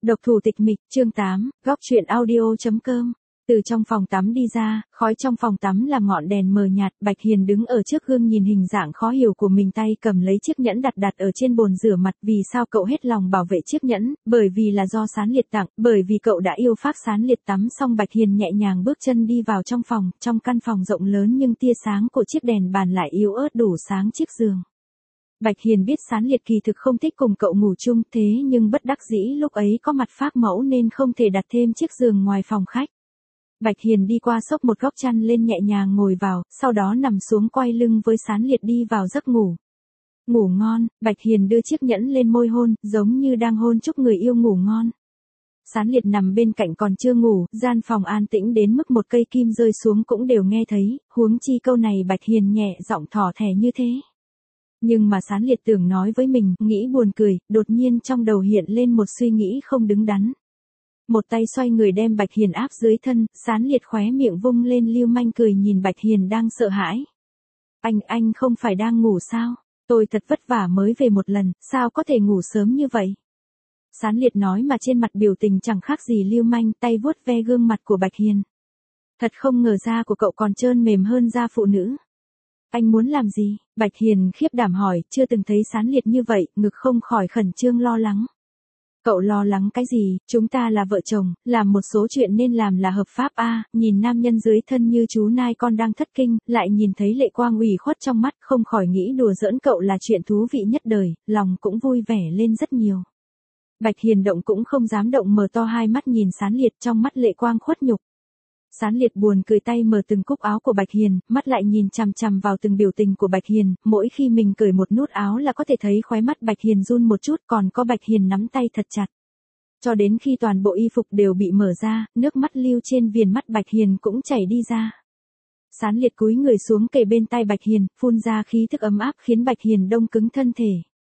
Độc thủ tịch mịch, chương 8, góc truyện audio.com. Từ trong phòng tắm đi ra, khói trong phòng tắm là ngọn đèn mờ nhạt, Bạch Hiền đứng ở trước gương nhìn hình dạng khó hiểu của mình, tay cầm lấy chiếc nhẫn đặt ở trên bồn rửa mặt. Vì sao cậu hết lòng bảo vệ chiếc nhẫn? Bởi vì là do Sán Liệt tặng, bởi vì cậu đã yêu phác Sán Liệt. Tắm xong Bạch Hiền nhẹ nhàng bước chân đi vào trong phòng, trong căn phòng rộng lớn nhưng tia sáng của chiếc đèn bàn lại yếu ớt đủ sáng chiếc giường. Bạch Hiền biết Sán Liệt kỳ thực không thích cùng cậu ngủ chung, thế nhưng bất đắc dĩ lúc ấy có mặt phác mẫu nên không thể đặt thêm chiếc giường ngoài phòng khách. Bạch Hiền đi qua xốc một góc chăn lên nhẹ nhàng ngồi vào, sau đó nằm xuống quay lưng với Sán Liệt đi vào giấc ngủ. Ngủ ngon, Bạch Hiền đưa chiếc nhẫn lên môi hôn, giống như đang hôn chúc người yêu ngủ ngon. Sán Liệt nằm bên cạnh còn chưa ngủ, gian phòng an tĩnh đến mức một cây kim rơi xuống cũng đều nghe thấy, huống chi câu này Bạch Hiền nhẹ giọng thỏ thẻ như thế. Nhưng mà Sán Liệt tưởng nói với mình, nghĩ buồn cười, đột nhiên trong đầu hiện lên một suy nghĩ không đứng đắn. Một tay xoay người đem Bạch Hiền áp dưới thân, Sán Liệt khóe miệng vung lên lưu manh cười nhìn Bạch Hiền đang sợ hãi. Anh không phải đang ngủ sao? Tôi thật vất vả mới về một lần, sao có thể ngủ sớm như vậy? Sán Liệt nói mà trên mặt biểu tình chẳng khác gì lưu manh, tay vuốt ve gương mặt của Bạch Hiền. Thật không ngờ da của cậu còn trơn mềm hơn da phụ nữ. Anh muốn làm gì? Bạch Hiền khiếp đảm hỏi, chưa từng thấy Sán Liệt như vậy, ngực không khỏi khẩn trương lo lắng. Cậu lo lắng cái gì, chúng ta là vợ chồng, làm một số chuyện nên làm là hợp pháp a. Nhìn nam nhân dưới thân như chú nai con đang thất kinh, lại nhìn thấy lệ quang ủy khuất trong mắt, không khỏi nghĩ đùa giỡn cậu là chuyện thú vị nhất đời, lòng cũng vui vẻ lên rất nhiều. Bạch Hiền động cũng không dám động, mở to hai mắt nhìn Sán Liệt, trong mắt lệ quang khuất nhục. Sán Liệt buồn cười, tay mở từng cúc áo của Bạch Hiền, mắt lại nhìn chằm chằm vào từng biểu tình của Bạch Hiền, mỗi khi mình cởi một nút áo là có thể thấy khóe mắt Bạch Hiền run một chút, còn có Bạch Hiền nắm tay thật chặt. Cho đến khi toàn bộ y phục đều bị mở ra, nước mắt lưu trên viền mắt Bạch Hiền cũng chảy đi ra. Sán Liệt cúi người xuống kề bên tai Bạch Hiền, phun ra khí thức ấm áp khiến Bạch Hiền đông cứng thân thể.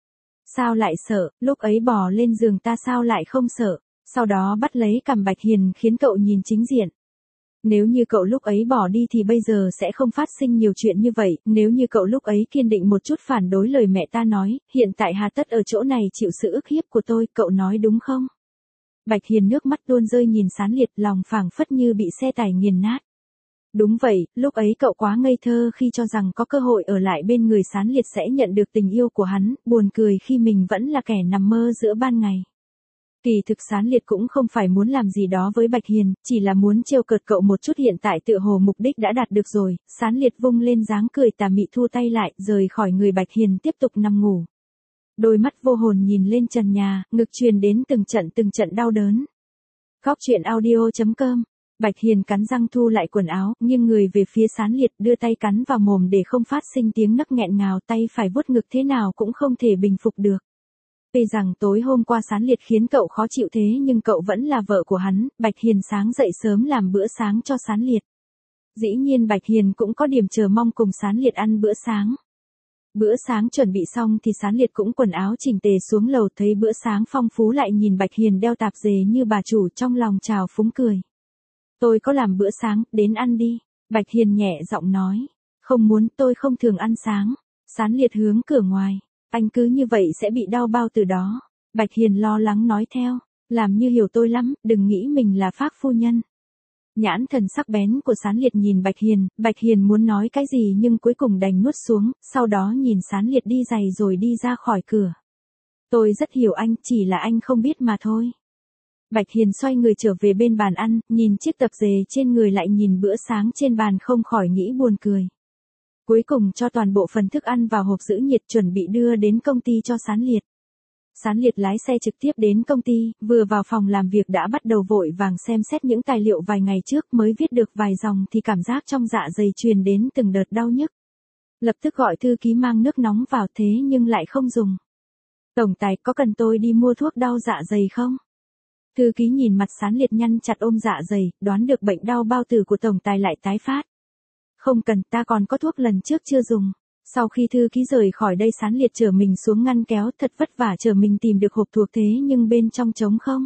Sao lại sợ, lúc ấy bò lên giường ta sao lại không sợ, sau đó bắt lấy cằm Bạch Hiền khiến cậu nhìn chính diện. Nếu như cậu lúc ấy bỏ đi thì bây giờ sẽ không phát sinh nhiều chuyện như vậy, nếu như cậu lúc ấy kiên định một chút phản đối lời mẹ ta nói, hiện tại hà tất ở chỗ này chịu sự ức hiếp của tôi, cậu nói đúng không? Bạch Hiền nước mắt tuôn rơi nhìn Sán Liệt, lòng phảng phất như bị xe tải nghiền nát. Đúng vậy, lúc ấy cậu quá ngây thơ khi cho rằng có cơ hội ở lại bên người Sán Liệt sẽ nhận được tình yêu của hắn, buồn cười khi mình vẫn là kẻ nằm mơ giữa ban ngày. Kỳ thực Sán Liệt cũng không phải muốn làm gì đó với Bạch Hiền, chỉ là muốn trêu cợt cậu một chút, hiện tại tựa hồ mục đích đã đạt được rồi. Sán Liệt vung lên dáng cười tà mị, thu tay lại, rời khỏi người Bạch Hiền tiếp tục nằm ngủ. Đôi mắt vô hồn nhìn lên trần nhà, ngực truyền đến từng trận đau đớn. Góc truyện audio.com. Bạch Hiền cắn răng thu lại quần áo, nghiêng người về phía Sán Liệt, đưa tay cắn vào mồm để không phát sinh tiếng nấc nghẹn ngào, tay phải vuốt ngực thế nào cũng không thể bình phục được. Tuy rằng tối hôm qua Sán Liệt khiến cậu khó chịu thế nhưng cậu vẫn là vợ của hắn. Bạch Hiền sáng dậy sớm làm bữa sáng cho Sán Liệt. Dĩ nhiên Bạch Hiền cũng có điểm chờ mong cùng Sán Liệt ăn bữa sáng. Bữa sáng chuẩn bị xong thì Sán Liệt cũng quần áo chỉnh tề xuống lầu, thấy bữa sáng phong phú lại nhìn Bạch Hiền đeo tạp dề như bà chủ, trong lòng trào phúng cười. Tôi có làm bữa sáng, đến ăn đi. Bạch Hiền nhẹ giọng nói. Không muốn, tôi không thường ăn sáng. Sán Liệt hướng cửa ngoài. Anh cứ như vậy sẽ bị đau bao tử đó. Bạch Hiền lo lắng nói theo. Làm như hiểu tôi lắm, đừng nghĩ mình là phác phu nhân. Nhãn thần sắc bén của Sán Liệt nhìn Bạch Hiền muốn nói cái gì nhưng cuối cùng đành nuốt xuống, sau đó nhìn Sán Liệt đi giày rồi đi ra khỏi cửa. Tôi rất hiểu anh, chỉ là anh không biết mà thôi. Bạch Hiền xoay người trở về bên bàn ăn, nhìn chiếc tập dề trên người lại nhìn bữa sáng trên bàn không khỏi nghĩ buồn cười. Cuối cùng cho toàn bộ phần thức ăn vào hộp giữ nhiệt chuẩn bị đưa đến công ty cho Sán Liệt. Sán Liệt lái xe trực tiếp đến công ty, vừa vào phòng làm việc đã bắt đầu vội vàng xem xét những tài liệu vài ngày trước, mới viết được vài dòng thì cảm giác trong dạ dày truyền đến từng đợt đau nhức. Lập tức gọi thư ký mang nước nóng vào, thế nhưng lại không dùng. Tổng tài, có cần tôi đi mua thuốc đau dạ dày không? Thư ký nhìn mặt Sán Liệt nhăn chặt ôm dạ dày, đoán được bệnh đau bao tử của tổng tài lại tái phát. Không cần, ta còn có thuốc lần trước chưa dùng. Sau khi thư ký rời khỏi đây Sán Liệt chở mình xuống ngăn kéo, thật vất vả chở mình tìm được hộp thuốc thế nhưng bên trong trống không.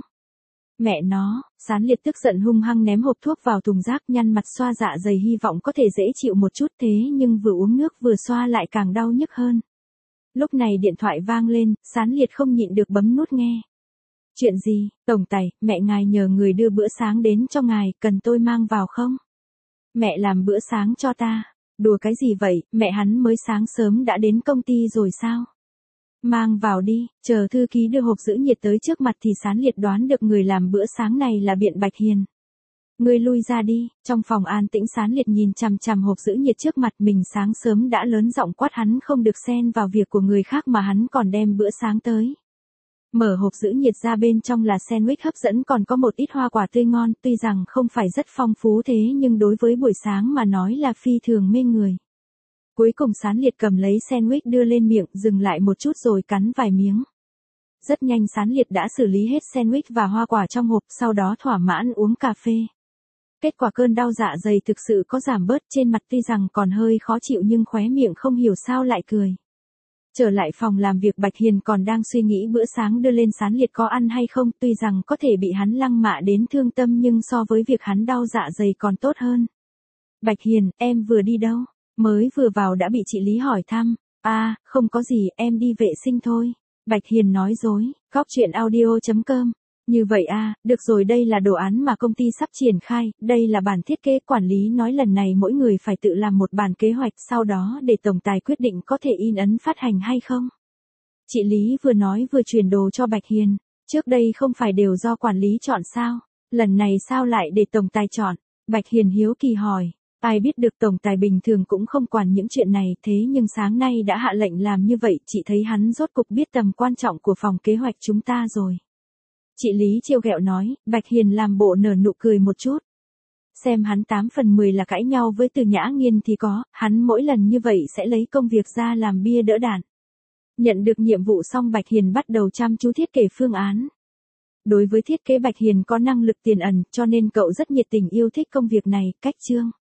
Mẹ nó, Sán Liệt tức giận hung hăng ném hộp thuốc vào thùng rác, nhăn mặt xoa dạ dày hy vọng có thể dễ chịu một chút, thế nhưng vừa uống nước vừa xoa lại càng đau nhức hơn. Lúc này điện thoại vang lên, Sán Liệt không nhịn được bấm nút nghe. Chuyện gì, tổng tài, mẹ ngài nhờ người đưa bữa sáng đến cho ngài, cần tôi mang vào không? Mẹ làm bữa sáng cho ta. Đùa cái gì vậy, mẹ hắn mới sáng sớm đã đến công ty rồi sao? Mang vào đi, chờ thư ký đưa hộp giữ nhiệt tới trước mặt thì Sán Liệt đoán được người làm bữa sáng này là Biện Bạch Hiền. Ngươi lui ra đi, trong phòng an tĩnh Sán Liệt nhìn chằm chằm hộp giữ nhiệt trước mặt mình sáng sớm đã lớn giọng quát hắn không được xen vào việc của người khác mà hắn còn đem bữa sáng tới. Mở hộp giữ nhiệt ra bên trong là sandwich hấp dẫn còn có một ít hoa quả tươi ngon, tuy rằng không phải rất phong phú thế nhưng đối với buổi sáng mà nói là phi thường mê người. Cuối cùng Sán Liệt cầm lấy sandwich đưa lên miệng, dừng lại một chút rồi cắn vài miếng. Rất nhanh Sán Liệt đã xử lý hết sandwich và hoa quả trong hộp, sau đó thỏa mãn uống cà phê. Kết quả cơn đau dạ dày thực sự có giảm bớt, trên mặt tuy rằng còn hơi khó chịu nhưng khóe miệng không hiểu sao lại cười. Trở lại phòng làm việc Bạch Hiền còn đang suy nghĩ bữa sáng đưa lên Sán Liệt có ăn hay không, tuy rằng có thể bị hắn lăng mạ đến thương tâm nhưng so với việc hắn đau dạ dày còn tốt hơn. Bạch Hiền, em vừa đi đâu? Mới vừa vào đã bị chị Lý hỏi thăm. À, không có gì, em đi vệ sinh thôi. Bạch Hiền nói dối. Góc truyện audio.com. Như vậy à, được rồi, đây là đồ án mà công ty sắp triển khai, đây là bản thiết kế, quản lý nói lần này mỗi người phải tự làm một bản kế hoạch, sau đó để tổng tài quyết định có thể in ấn phát hành hay không. Chị Lý vừa nói vừa chuyển đồ cho Bạch Hiền, trước đây không phải đều do quản lý chọn sao, lần này sao lại để tổng tài chọn, Bạch Hiền hiếu kỳ hỏi. Ai biết được tổng tài bình thường cũng không quản những chuyện này, thế nhưng sáng nay đã hạ lệnh làm như vậy, chị thấy hắn rốt cục biết tầm quan trọng của phòng kế hoạch chúng ta rồi. Chị Lý trêu ghẹo nói, Bạch Hiền làm bộ nở nụ cười một chút. Xem hắn 8 phần 10 là cãi nhau với Từ Nhã Nghiên thì có, hắn mỗi lần như vậy sẽ lấy công việc ra làm bia đỡ đạn. Nhận được nhiệm vụ xong Bạch Hiền bắt đầu chăm chú thiết kế phương án. Đối với thiết kế Bạch Hiền có năng lực tiền ẩn cho nên cậu rất nhiệt tình yêu thích công việc này, cách chương.